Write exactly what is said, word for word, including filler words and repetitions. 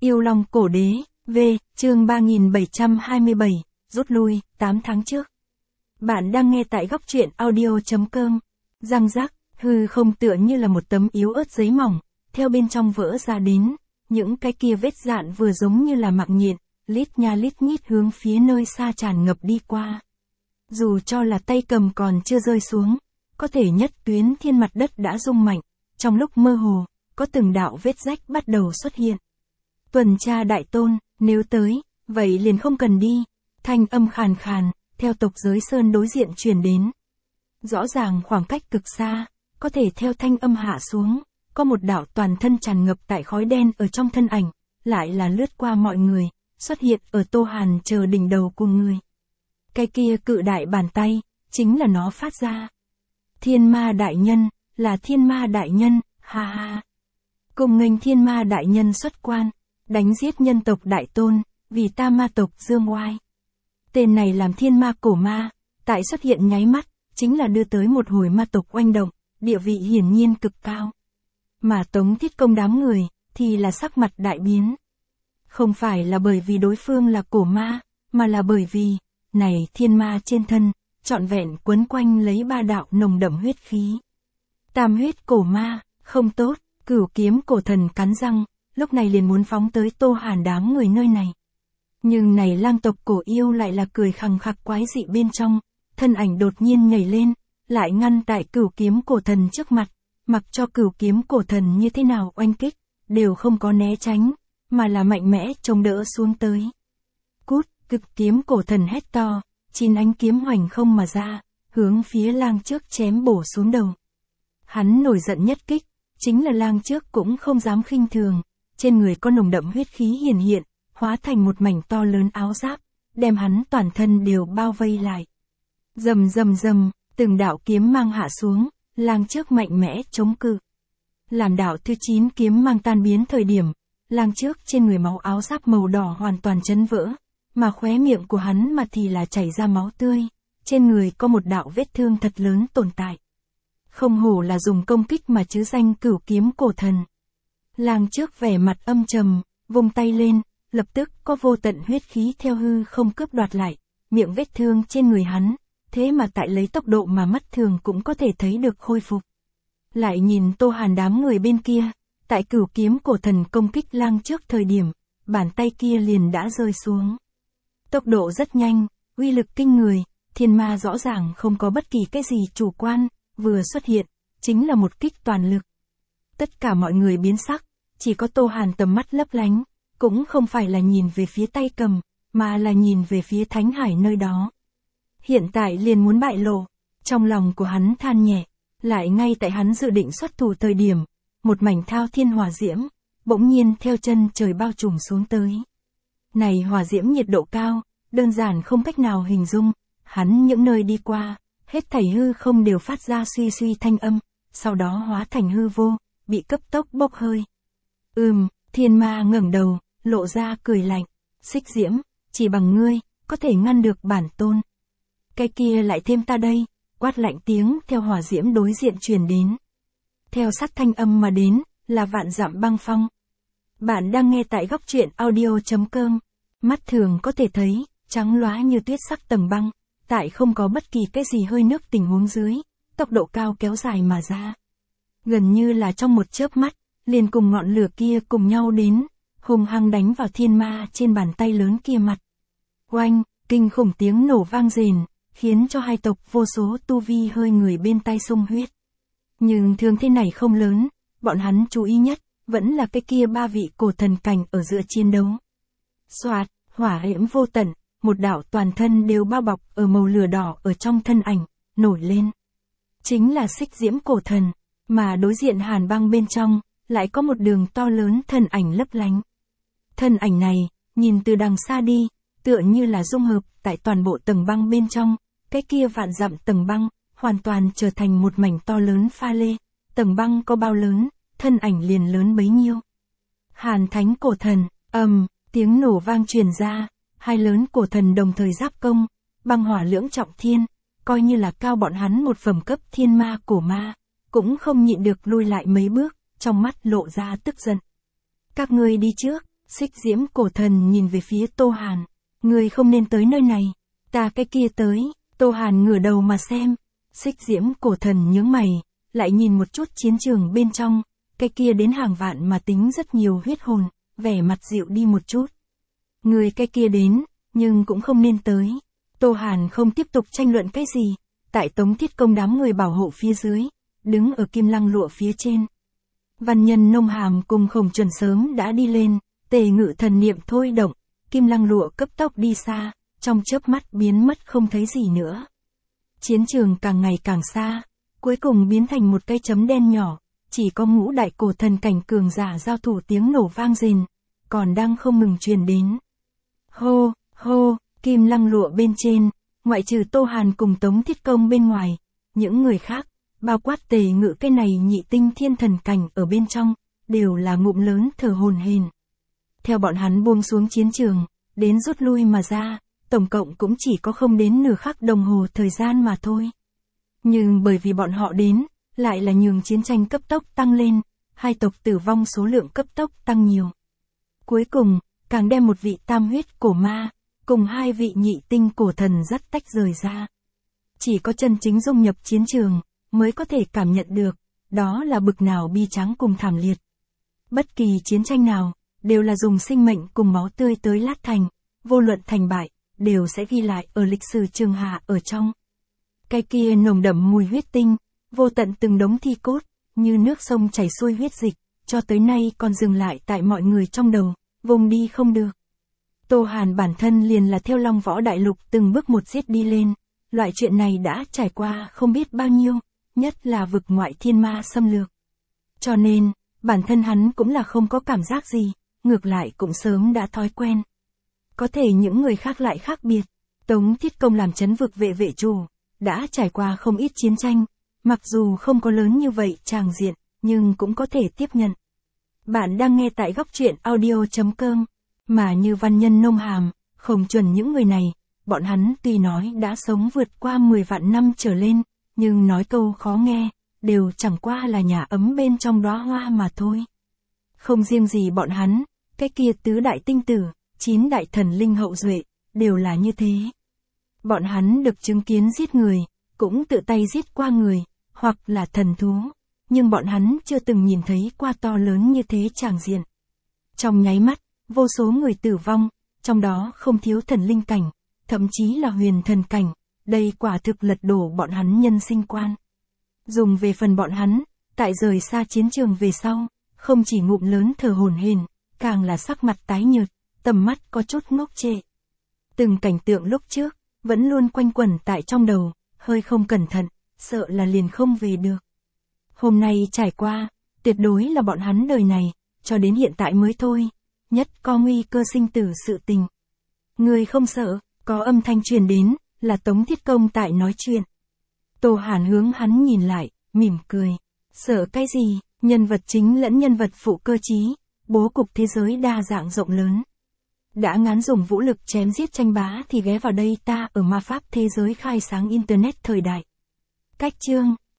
Yêu Long Cổ Đế, V, chương ba nghìn bảy trăm hai mươi bảy, rút lui, tám tháng trước. Bạn đang nghe tại góc truyện audio chấm com. Răng rắc, hư không tựa như là một tấm yếu ớt giấy mỏng, theo bên trong vỡ ra đến, những cái kia vết dạn vừa giống như là mạng nhện, lít nha lít nhít hướng phía nơi xa tràn ngập đi qua. Dù cho là tay cầm còn chưa rơi xuống, có thể nhất tuyến thiên mặt đất đã rung mạnh, trong lúc mơ hồ, có từng đạo vết rách bắt đầu xuất hiện. Tuần tra đại tôn, nếu tới, vậy liền không cần đi, thanh âm khàn khàn, theo tộc giới sơn đối diện truyền đến. Rõ ràng khoảng cách cực xa, có thể theo thanh âm hạ xuống, có một đạo toàn thân tràn ngập tại khói đen ở trong thân ảnh, lại là lướt qua mọi người, xuất hiện ở Tô Hàn chờ đỉnh đầu cùng người. Cái kia cự đại bàn tay, chính là nó phát ra. Thiên ma đại nhân, là thiên ma đại nhân, ha ha. Cùng nghênh thiên ma đại nhân xuất quan, đánh giết nhân tộc đại tôn, vì ta ma tộc dương oai. Tên này làm thiên ma cổ ma, tại xuất hiện nháy mắt, chính là đưa tới một hồi ma tộc oanh động, địa vị hiển nhiên cực cao. Mà Tống Thiết Công đám người, thì là sắc mặt đại biến. Không phải là bởi vì đối phương là cổ ma, mà là bởi vì, này thiên ma trên thân, trọn vẹn quấn quanh lấy ba đạo nồng đậm huyết khí. Tam huyết cổ ma, không tốt, Cửu Kiếm cổ thần cắn răng, lúc này liền muốn phóng tới Tô Hàn đám người nơi này. Nhưng này lang tộc cổ yêu lại là cười khằng khặc quái dị bên trong, thân ảnh đột nhiên nhảy lên, lại ngăn tại Cửu Kiếm cổ thần trước mặt, mặc cho Cửu Kiếm cổ thần như thế nào oanh kích, đều không có né tránh, mà là mạnh mẽ chống đỡ xuống tới. Cút, Cực Kiếm cổ thần hét to, chín ánh kiếm hoành không mà ra, hướng phía lang trước chém bổ xuống đầu. Hắn nổi giận nhất kích, chính là lang trước cũng không dám khinh thường, trên người có nồng đậm huyết khí hiển hiện, hóa thành một mảnh to lớn áo giáp, đem hắn toàn thân đều bao vây lại. Rầm rầm rầm, từng đạo kiếm mang hạ xuống, lang trước mạnh mẽ chống cự. Làm đạo thứ chín kiếm mang tan biến thời điểm, lang trước trên người máu áo giáp màu đỏ hoàn toàn chấn vỡ, mà khóe miệng của hắn mà thì là chảy ra máu tươi, trên người có một đạo vết thương thật lớn tồn tại. Không hổ là dùng công kích mà chứ danh Cửu Kiếm cổ thần. Lang trước vẻ mặt âm trầm, vung tay lên, lập tức có vô tận huyết khí theo hư không cướp đoạt lại, miệng vết thương trên người hắn, thế mà tại lấy tốc độ mà mắt thường cũng có thể thấy được khôi phục. Lại nhìn Tô Hàn đám người bên kia, tại Cửu Kiếm cổ thần công kích lang trước thời điểm, bàn tay kia liền đã rơi xuống. Tốc độ rất nhanh, uy lực kinh người, thiên ma rõ ràng không có bất kỳ cái gì chủ quan, vừa xuất hiện, chính là một kích toàn lực. Tất cả mọi người biến sắc, chỉ có Tô Hàn tầm mắt lấp lánh, cũng không phải là nhìn về phía tay cầm, mà là nhìn về phía Thánh Hải nơi đó. Hiện tại liền muốn bại lộ, trong lòng của hắn than nhẹ, lại ngay tại hắn dự định xuất thủ thời điểm, một mảnh thao thiên hỏa diễm, bỗng nhiên theo chân trời bao trùm xuống tới. Này hỏa diễm nhiệt độ cao, đơn giản không cách nào hình dung, hắn những nơi đi qua, hết thảy hư không đều phát ra suy suy thanh âm, sau đó hóa thành hư vô, bị cấp tốc bốc hơi. Ừm, thiên ma ngẩng đầu, lộ ra cười lạnh, Xích Diễm, chỉ bằng ngươi, có thể ngăn được bản tôn. Cái kia lại thêm ta đây, quát lạnh tiếng theo hỏa diễm đối diện truyền đến. Theo sát thanh âm mà đến, là vạn dặm băng phong. Bạn đang nghe tại góc truyện audio chấm com, mắt thường có thể thấy, trắng lóa như tuyết sắc tầng băng, tại không có bất kỳ cái gì hơi nước tình huống dưới, tốc độ cao kéo dài mà ra. Gần như là trong một chớp mắt, liền cùng ngọn lửa kia cùng nhau đến, hung hăng đánh vào thiên ma trên bàn tay lớn kia mặt. Oanh, kinh khủng tiếng nổ vang rền, khiến cho hai tộc vô số tu vi hơi người bên tay sung huyết. Nhưng thương thế này không lớn, bọn hắn chú ý nhất, vẫn là cái kia ba vị cổ thần cảnh ở giữa chiến đấu. Xoạt, hỏa diễm vô tận, một đạo toàn thân đều bao bọc ở màu lửa đỏ ở trong thân ảnh, nổi lên. Chính là Xích Diễm cổ thần, mà đối diện hàn băng bên trong, lại có một đường to lớn thân ảnh lấp lánh. Thân ảnh này, nhìn từ đằng xa đi, tựa như là dung hợp tại toàn bộ tầng băng bên trong, cái kia vạn dặm tầng băng, hoàn toàn trở thành một mảnh to lớn pha lê, tầng băng có bao lớn, thân ảnh liền lớn bấy nhiêu. Hàn Thánh cổ thần, ầm, tiếng nổ vang truyền ra, hai lớn cổ thần đồng thời giáp công, băng hỏa lưỡng trọng thiên, coi như là cao bọn hắn một phẩm cấp thiên ma cổ ma, cũng không nhịn được lui lại mấy bước, trong mắt lộ ra tức giận. Các ngươi đi trước, Xích diễm cổ thần nhìn về phía Tô Hàn. Người không nên tới nơi này. Ta cái kia tới. Tô Hàn ngửa đầu mà xem. Xích diễm cổ thần nhướng mày, lại nhìn một chút chiến trường bên trong. Cái kia đến hàng vạn mà tính rất nhiều huyết hồn, vẻ mặt dịu đi một chút. Người cái kia đến, nhưng cũng không nên tới. Tô Hàn không tiếp tục tranh luận cái gì. Tại Tống Thiết Công đám người bảo hộ phía dưới, đứng ở kim lăng lụa phía trên. Văn Nhân Nông Hàm cùng Khổng Chuẩn sớm đã đi lên, tề ngự thần niệm thôi động, kim lăng lụa cấp tốc đi xa, trong chớp mắt biến mất không thấy gì nữa. Chiến trường càng ngày càng xa, cuối cùng biến thành một cái chấm đen nhỏ, chỉ có ngũ đại cổ thần cảnh cường giả giao thủ tiếng nổ vang rền, còn đang không ngừng truyền đến. Hô, hô, kim lăng lụa bên trên, ngoại trừ Tô Hàn cùng Tống Thiết Công bên ngoài, những người khác, bao quát tề ngự cái này nhị tinh thiên thần cảnh ở bên trong, đều là ngụm lớn thở hổn hển. Theo bọn hắn buông xuống chiến trường, đến rút lui mà ra, tổng cộng cũng chỉ có không đến nửa khắc đồng hồ thời gian mà thôi. Nhưng bởi vì bọn họ đến, lại là nhường chiến tranh cấp tốc tăng lên, hai tộc tử vong số lượng cấp tốc tăng nhiều. Cuối cùng, càng đem một vị tam huyết cổ ma, cùng hai vị nhị tinh cổ thần dắt tách rời ra. Chỉ có chân chính dung nhập chiến trường, mới có thể cảm nhận được, đó là bực nào bi tráng cùng thảm liệt. Bất kỳ chiến tranh nào, đều là dùng sinh mệnh cùng máu tươi tới lát thành, vô luận thành bại, đều sẽ ghi lại ở lịch sử trường hạ ở trong. Cái kia nồng đậm mùi huyết tinh, vô tận từng đống thi cốt, như nước sông chảy xuôi huyết dịch, cho tới nay còn dừng lại tại mọi người trong đầu, vùng đi không được. Tô Hàn bản thân liền là theo Long Võ Đại Lục từng bước một giết đi lên, loại chuyện này đã trải qua không biết bao nhiêu, nhất là vực ngoại thiên ma xâm lược. Cho nên, bản thân hắn cũng là không có cảm giác gì, ngược lại cũng sớm đã thói quen. Có thể những người khác lại khác biệt, Tống Thiết Công làm trấn vực vệ vệ chủ, đã trải qua không ít chiến tranh, mặc dù không có lớn như vậy tràng diện, nhưng cũng có thể tiếp nhận. Bạn đang nghe tại góc truyện audio chấm com, mà như Văn Nhân Nông Hàm, Khổng Chuẩn những người này, bọn hắn tuy nói đã sống vượt qua mười vạn năm trở lên, nhưng nói câu khó nghe, đều chẳng qua là nhà ấm bên trong đóa hoa mà thôi. Không riêng gì bọn hắn, cái kia tứ đại tinh tử, chín đại thần linh hậu duệ, đều là như thế. Bọn hắn được chứng kiến giết người, cũng tự tay giết qua người, hoặc là thần thú, nhưng bọn hắn chưa từng nhìn thấy qua to lớn như thế tràng diện. Trong nháy mắt, vô số người tử vong, trong đó không thiếu thần linh cảnh, thậm chí là huyền thần cảnh, đây quả thực lật đổ bọn hắn nhân sinh quan. Dùng về phần bọn hắn, tại rời xa chiến trường về sau, không chỉ ngụm lớn thở hổn hển, càng là sắc mặt tái nhợt, tầm mắt có chút ngốc trệ. Từng cảnh tượng lúc trước, vẫn luôn quanh quẩn tại trong đầu, hơi không cẩn thận, sợ là liền không về được. Hôm nay trải qua, tuyệt đối là bọn hắn đời này, cho đến hiện tại mới thôi, nhất có nguy cơ sinh tử sự tình. Người không sợ, có âm thanh truyền đến, là Tống Thiết Công tại nói chuyện. Tô Hàn hướng hắn nhìn lại, mỉm cười. Sợ cái gì, nhân vật chính lẫn nhân vật phụ cơ trí, bố cục thế giới đa dạng rộng lớn. Đã ngán dùng vũ lực chém giết tranh bá thì ghé vào đây ta ở ma pháp thế giới khai sáng internet thời đại. Cách chương